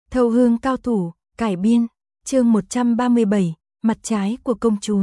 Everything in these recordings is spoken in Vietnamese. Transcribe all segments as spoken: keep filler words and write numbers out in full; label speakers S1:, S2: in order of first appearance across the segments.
S1: Thâu hương cao thủ, cải biên, chương một trăm ba mươi bảy, mặt trái của công chúa.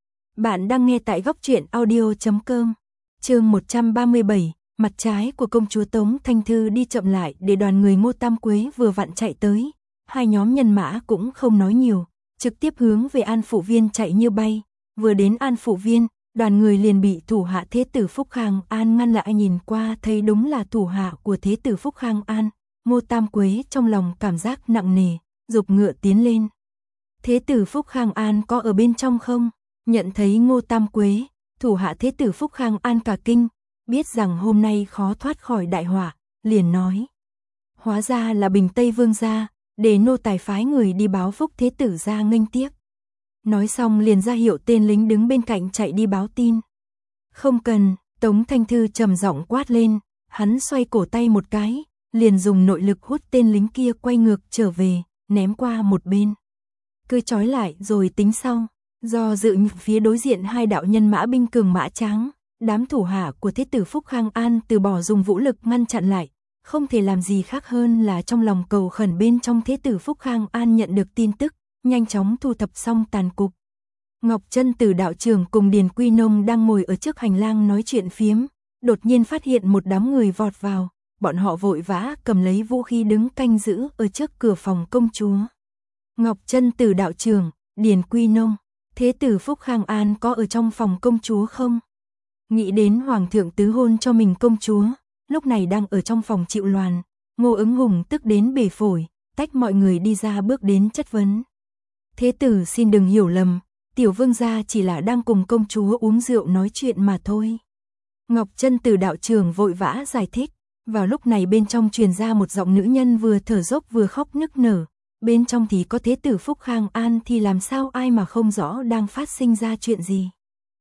S1: Bạn đang nghe tại góc truyện audio chấm com. Chương một trăm ba mươi bảy, mặt trái của công chúa. Tống Thanh Thư đi chậm lại để đoàn người Ngô Tam Quế vừa vặn chạy tới. Hai nhóm nhân mã cũng không nói nhiều, trực tiếp hướng về An Phụ Viên chạy như bay. Vừa đến An Phụ Viên, đoàn người liền bị thủ hạ Thế tử Phúc Khang An ngăn lại. Nhìn qua thấy đúng là thủ hạ của Thế tử Phúc Khang An. Ngô Tam Quế trong lòng cảm giác nặng nề, giục ngựa tiến lên. Thế tử Phúc Khang An có ở bên trong không? Nhận thấy Ngô Tam Quế, thủ hạ Thế tử Phúc Khang An cả kinh, biết rằng hôm nay khó thoát khỏi đại họa, liền nói. Hóa ra là Bình Tây Vương gia, để nô tài phái người đi báo Phúc Thế tử ra nghênh tiếp. Nói xong liền ra hiệu tên lính đứng bên cạnh chạy đi báo tin. Không cần, Tống Thanh Thư trầm giọng quát lên, hắn xoay cổ tay một cái, liền dùng nội lực hút tên lính kia quay ngược trở về, ném qua một bên. Cứ trói lại rồi tính sau. Do dự phía đối diện hai đạo nhân mã binh cường mã tráng, đám thủ hạ của Thế tử Phúc Khang An từ bỏ dùng vũ lực ngăn chặn lại, không thể làm gì khác hơn là trong lòng cầu khẩn. Bên trong Thế tử Phúc Khang An nhận được tin tức, nhanh chóng thu thập xong tàn cục. Ngọc Chân Tử đạo trưởng cùng Điền Quy Nông đang ngồi ở trước hành lang nói chuyện phiếm, đột nhiên phát hiện một đám người vọt vào, bọn họ vội vã cầm lấy vũ khí đứng canh giữ ở trước cửa phòng công chúa. Ngọc Chân Tử đạo trưởng, Điền Quy Nông, Thế tử Phúc Khang An có ở trong phòng công chúa không? Nghĩ đến hoàng thượng tứ hôn cho mình công chúa, lúc này đang ở trong phòng chịu loàn, Ngô Ứng Hùng tức đến bể phổi, tách mọi người đi ra bước đến chất vấn. Thế tử xin đừng hiểu lầm, tiểu vương gia chỉ là đang cùng công chúa uống rượu nói chuyện mà thôi. Ngọc Chân Tử đạo trưởng vội vã giải thích. Vào lúc này bên trong truyền ra một giọng nữ nhân vừa thở dốc vừa khóc nức nở. Bên trong thì có Thế tử Phúc Khang An thì làm sao ai mà không rõ đang phát sinh ra chuyện gì.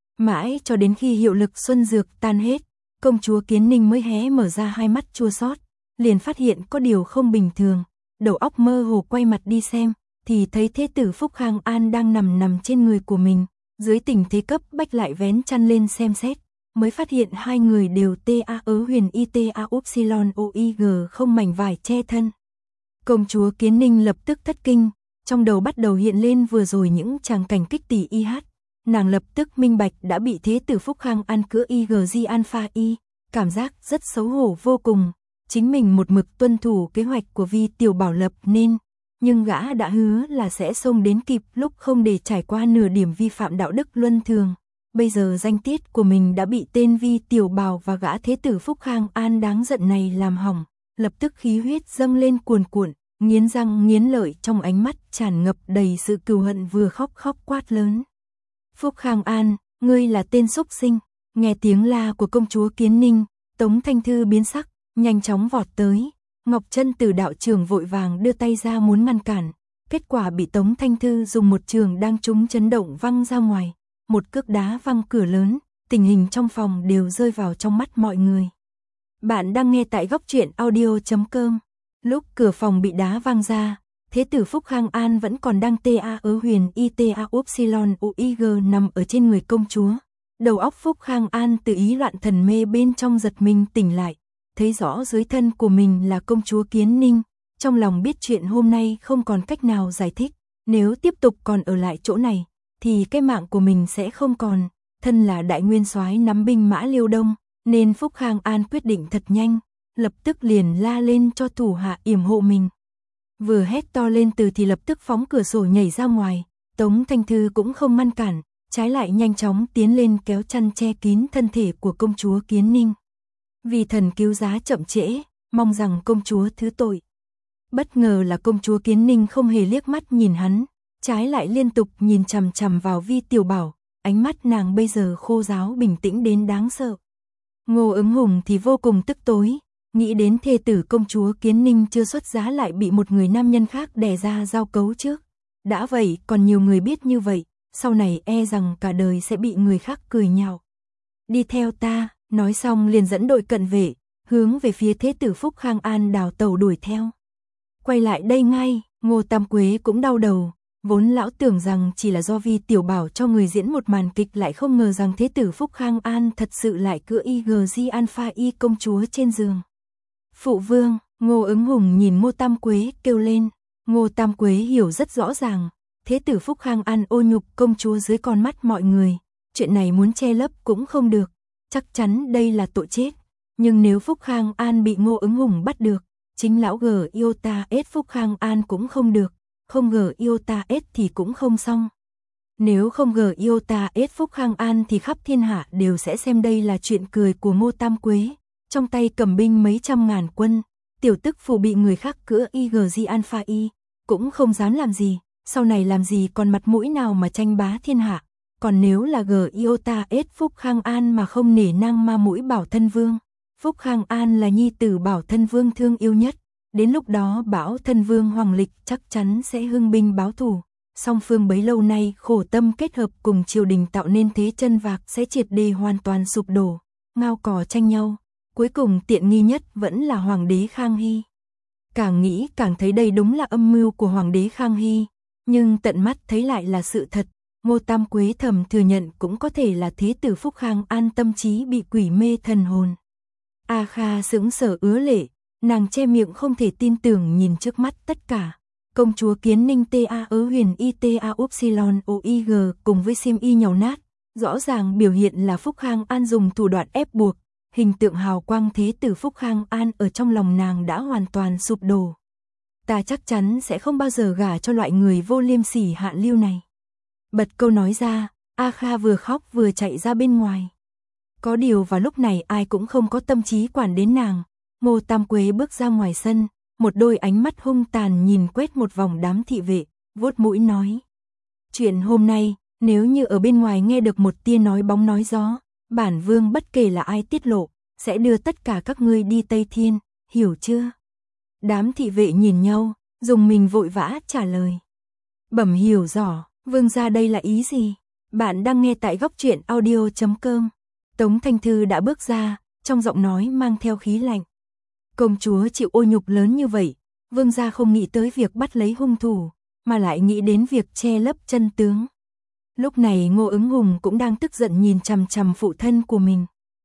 S1: Mãi cho đến khi hiệu lực xuân dược tan hết, công chúa Kiến Ninh mới hé mở ra hai mắt chua xót, liền phát hiện có điều không bình thường, đầu óc mơ hồ quay mặt đi xem, thì thấy Thế tử Phúc Khang An đang nằm nằm trên người của mình, dưới tình thế cấp bách lại vén chăn lên xem xét, mới phát hiện hai người đều ta ớ huyền y ta upsilon oig không mảnh vải che thân. Công chúa Kiến Ninh lập tức thất kinh, trong đầu bắt đầu hiện lên vừa rồi những tràng cảnh kích tỷ y hát, nàng lập tức minh bạch đã bị Thế tử Phúc Khang An cữa i giê alpha y, cảm giác rất xấu hổ vô cùng, chính mình một mực tuân thủ kế hoạch của Vi Tiểu Bảo lập nên, nhưng gã đã hứa là sẽ xông đến kịp lúc không để trải qua nửa điểm vi phạm đạo đức luân thường. Bây giờ danh tiết của mình đã bị tên Vi Tiểu Bảo và gã Thế tử Phúc Khang An đáng giận này làm hỏng, lập tức khí huyết dâng lên cuồn cuộn, nghiến răng nghiến lợi, trong ánh mắt tràn ngập đầy sự cừu hận, vừa khóc khóc quát lớn. Phúc Khang An, ngươi là tên xúc sinh. Nghe tiếng la của công chúa Kiến Ninh, Tống Thanh Thư biến sắc, nhanh chóng vọt tới. Ngọc Chân Tử đạo trưởng vội vàng đưa tay ra muốn ngăn cản, kết quả bị Tống Thanh Thư dùng một trường đang trúng chấn động văng ra ngoài. Một cước đá văng cửa lớn, tình hình trong phòng đều rơi vào trong mắt mọi người. Bạn đang nghe tại góc truyện audio chấm com. Lúc cửa phòng bị đá văng ra, Thế tử Phúc Khang An vẫn còn đang ta ớ huyền y ta upsilon oig nằm ở trên người công chúa. Đầu óc Phúc Khang An tự ý loạn thần mê bên trong giật mình tỉnh lại, thấy rõ dưới thân của mình là công chúa Kiến Ninh, trong lòng biết chuyện hôm nay không còn cách nào giải thích, nếu tiếp tục còn ở lại chỗ này thì cái mạng của mình sẽ không còn. Thân là đại nguyên soái nắm binh mã Liêu Đông, nên Phúc Khang An quyết định thật nhanh, lập tức liền la lên cho thủ hạ yểm hộ mình. Vừa hét to lên từ thì lập tức phóng cửa sổ nhảy ra ngoài, Tống Thanh Thư cũng không ngăn cản, trái lại nhanh chóng tiến lên kéo chăn che kín thân thể của công chúa Kiến Ninh. Vì thần cứu giá chậm trễ, mong rằng công chúa thứ tội. Bất ngờ là công chúa Kiến Ninh không hề liếc mắt nhìn hắn, trái lại liên tục nhìn chằm chằm vào Vi Tiểu Bảo, ánh mắt nàng bây giờ khô ráo bình tĩnh đến đáng sợ. Ngô Ứng Hùng thì vô cùng tức tối, nghĩ đến thê tử công chúa Kiến Ninh chưa xuất giá lại bị một người nam nhân khác đè ra giao cấu trước. Đã vậy còn nhiều người biết như vậy, sau này e rằng cả đời sẽ bị người khác cười nhạo. Đi theo ta, nói xong liền dẫn đội cận vệ, hướng về phía Thế tử Phúc Khang An đào tẩu đuổi theo. Quay lại đây ngay, Ngô Tam Quế cũng đau đầu, vốn lão tưởng rằng chỉ là do Vi Tiểu Bảo cho người diễn một màn kịch, lại không ngờ rằng Thế tử Phúc Khang An thật sự lại cựa i giê alpha y công chúa trên giường. Phụ vương, Ngô Ứng Hùng nhìn Ngô Tam Quế kêu lên. Ngô Tam Quế hiểu rất rõ ràng, thế tử Phúc Khang An ô nhục công chúa dưới con mắt mọi người, chuyện này muốn che lấp cũng không được, chắc chắn đây là tội chết, nhưng nếu Phúc Khang An bị Ngô Ứng Hùng bắt được, chính lão gờ yêu ta ết Phúc Khang An cũng không được, không gờ yêu ta ết thì cũng không xong. Nếu không gờ yêu ta ết Phúc Khang An thì khắp thiên hạ đều sẽ xem đây là chuyện cười của Ngô Tam Quế, trong tay cầm binh mấy trăm ngàn quân, tiểu tức phủ bị người khác cưỡi i giê giê Alpha Y, cũng không dám làm gì, sau này làm gì còn mặt mũi nào mà tranh bá thiên hạ, còn nếu là gờ yêu ta ết Phúc Khang An mà không nể nang ma mũi Bảo Thân Vương, Phúc Khang An là nhi tử Bảo Thân Vương thương yêu nhất, đến lúc đó Bảo Thân Vương Hoàng Lịch chắc chắn sẽ hưng binh báo thù. Song phương bấy lâu nay khổ tâm kết hợp cùng triều đình tạo nên thế chân vạc sẽ triệt đề hoàn toàn sụp đổ, ngao cò tranh nhau, cuối cùng tiện nghi nhất vẫn là Hoàng đế Khang Hy. Càng nghĩ càng thấy đây đúng là âm mưu của Hoàng đế Khang Hy, nhưng tận mắt thấy lại là sự thật, Ngô Tam Quế thầm thừa nhận cũng có thể là thế tử Phúc Khang An tâm trí bị quỷ mê thần hồn. A Kha sững sờ ứa lệ, nàng che miệng không thể tin tưởng nhìn trước mắt tất cả. Công chúa Kiến Ninh ta ớ huyền y ta upsilon oig cùng với sim y nhàu nát, rõ ràng biểu hiện là Phúc Khang An dùng thủ đoạn ép buộc, hình tượng hào quang thế tử Phúc Khang An ở trong lòng nàng đã hoàn toàn sụp đổ. Ta chắc chắn sẽ không bao giờ gả cho loại người vô liêm sỉ hạ lưu này. Bật câu nói ra, A Kha vừa khóc vừa chạy ra bên ngoài. Có điều vào lúc này ai cũng không có tâm trí quản đến nàng. Ngô Tam Quế bước ra ngoài sân, một đôi ánh mắt hung tàn nhìn quét một vòng đám thị vệ, vuốt mũi nói. Chuyện hôm nay, nếu như ở bên ngoài nghe được một tia nói bóng nói gió, bản vương bất kể là ai tiết lộ, sẽ đưa tất cả các ngươi đi Tây Thiên, hiểu chưa? Đám thị vệ nhìn nhau, dùng mình vội vã trả lời. Bẩm hiểu rõ, vương gia đây là ý gì? Bạn đang nghe tại góc truyện audio chấm com. Tống Thanh Thư đã bước ra, trong giọng nói mang theo khí lạnh. Công chúa chịu ô nhục lớn như vậy, vương gia không nghĩ tới việc bắt lấy hung thủ, mà lại nghĩ đến việc che lấp chân tướng. Lúc này Ngô Ứng Hùng cũng đang tức giận nhìn chằm chằm phụ thân của mình.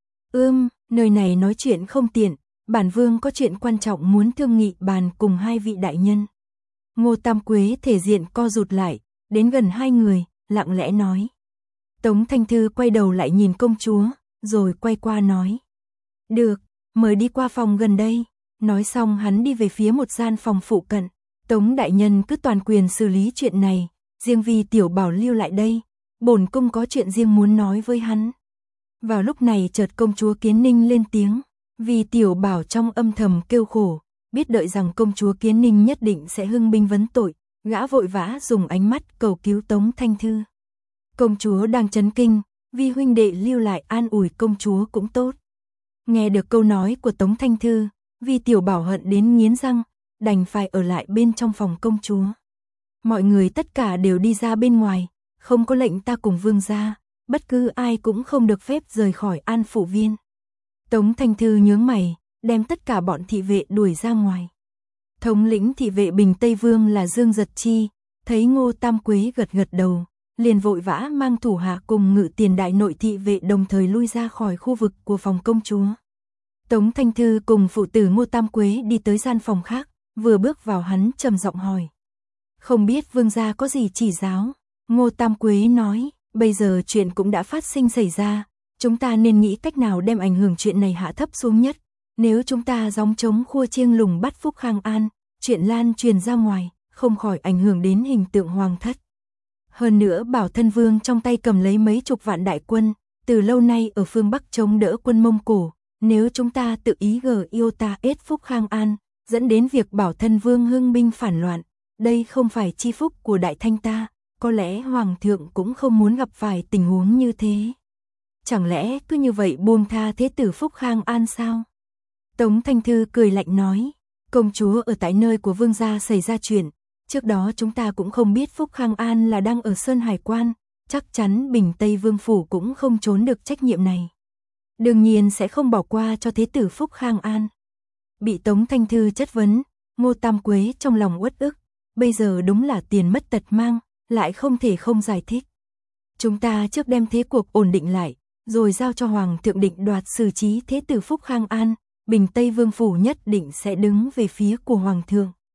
S1: Ưm, nơi này nói chuyện không tiện, bản vương có chuyện quan trọng muốn thương nghị bàn cùng hai vị đại nhân. Ngô Tam Quế thể diện co rụt lại, đến gần hai người, lặng lẽ nói. Tống Thanh Thư quay đầu lại nhìn công chúa, rồi quay qua nói. Được, mời đi qua phòng gần đây. Nói xong hắn đi về phía một gian phòng phụ cận. Tống đại nhân cứ toàn quyền xử lý chuyện này, riêng vì tiểu bảo lưu lại đây, bổn cung có chuyện riêng muốn nói với hắn. Vào lúc này chợt công chúa Kiến Ninh lên tiếng, vì tiểu bảo trong âm thầm kêu khổ, biết đợi rằng công chúa Kiến Ninh nhất định sẽ hưng binh vấn tội, gã vội vã dùng ánh mắt cầu cứu Tống Thanh Thư. Công chúa đang chấn kinh, vì huynh đệ lưu lại an ủi công chúa cũng tốt. Nghe được câu nói của Tống Thanh Thư, vì tiểu bảo hận đến nghiến răng, đành phải ở lại bên trong phòng công chúa. Mọi người tất cả đều đi ra bên ngoài, không có lệnh ta cùng vương gia, bất cứ ai cũng không được phép rời khỏi An Phủ Viên. Tống Thanh Thư nhướng mày, đem tất cả bọn thị vệ đuổi ra ngoài. Thống lĩnh thị vệ Bình Tây Vương là Dương Giật Chi, thấy Ngô Tam Quế gật gật đầu, liền vội vã mang thủ hạ cùng ngự tiền đại nội thị vệ đồng thời lui ra khỏi khu vực của phòng công chúa. Tống Thanh Thư cùng phụ tử Ngô Tam Quế đi tới gian phòng khác, vừa bước vào hắn trầm giọng hỏi. Không biết vương gia có gì chỉ giáo? Ngô Tam Quế nói, bây giờ chuyện cũng đã phát sinh xảy ra, chúng ta nên nghĩ cách nào đem ảnh hưởng chuyện này hạ thấp xuống nhất. Nếu chúng ta gióng trống khua chiêng lùng bắt Phúc Khang An, chuyện lan truyền ra ngoài, không khỏi ảnh hưởng đến hình tượng hoàng thất. Hơn nữa Bảo Thân Vương trong tay cầm lấy mấy chục vạn đại quân, từ lâu nay ở phương Bắc chống đỡ quân Mông Cổ. Nếu chúng ta tự ý gờ yêu ta ết Phúc Khang An, dẫn đến việc Bảo Thân Vương hưng binh phản loạn, đây không phải chi phúc của đại thanh ta, có lẽ Hoàng thượng cũng không muốn gặp phải tình huống như thế. Chẳng lẽ cứ như vậy buông tha thế tử Phúc Khang An sao? Tống Thanh Thư cười lạnh nói, công chúa ở tại nơi của vương gia xảy ra chuyện, trước đó chúng ta cũng không biết Phúc Khang An là đang ở Sơn Hải Quan, chắc chắn Bình Tây Vương Phủ cũng không trốn được trách nhiệm này. Đương nhiên sẽ không bỏ qua cho thế tử Phúc Khang An. Bị Tống Thanh Thư chất vấn, Ngô Tam Quế trong lòng uất ức, bây giờ đúng là tiền mất tật mang, lại không thể không giải thích. Chúng ta trước đem thế cuộc ổn định lại, rồi giao cho Hoàng thượng định đoạt xử trí thế tử Phúc Khang An, Bình Tây Vương Phủ nhất định sẽ đứng về phía của Hoàng thượng.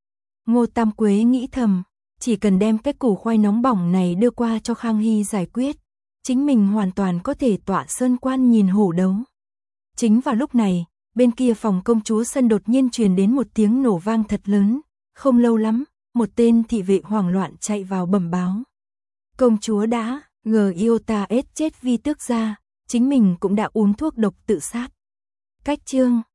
S1: Ngô Tam Quế nghĩ thầm, chỉ cần đem cái củ khoai nóng bỏng này đưa qua cho Khang Hy giải quyết, chính mình hoàn toàn có thể tọa sơn quan nhìn hổ đấu. Chính vào lúc này, bên kia phòng công chúa sân đột nhiên truyền đến một tiếng nổ vang thật lớn, không lâu lắm, một tên thị vệ hoảng loạn chạy vào bẩm báo. Công chúa đã, gờ iota ết chết vi tước ra, chính mình cũng đã uống thuốc độc tự sát. Cách chương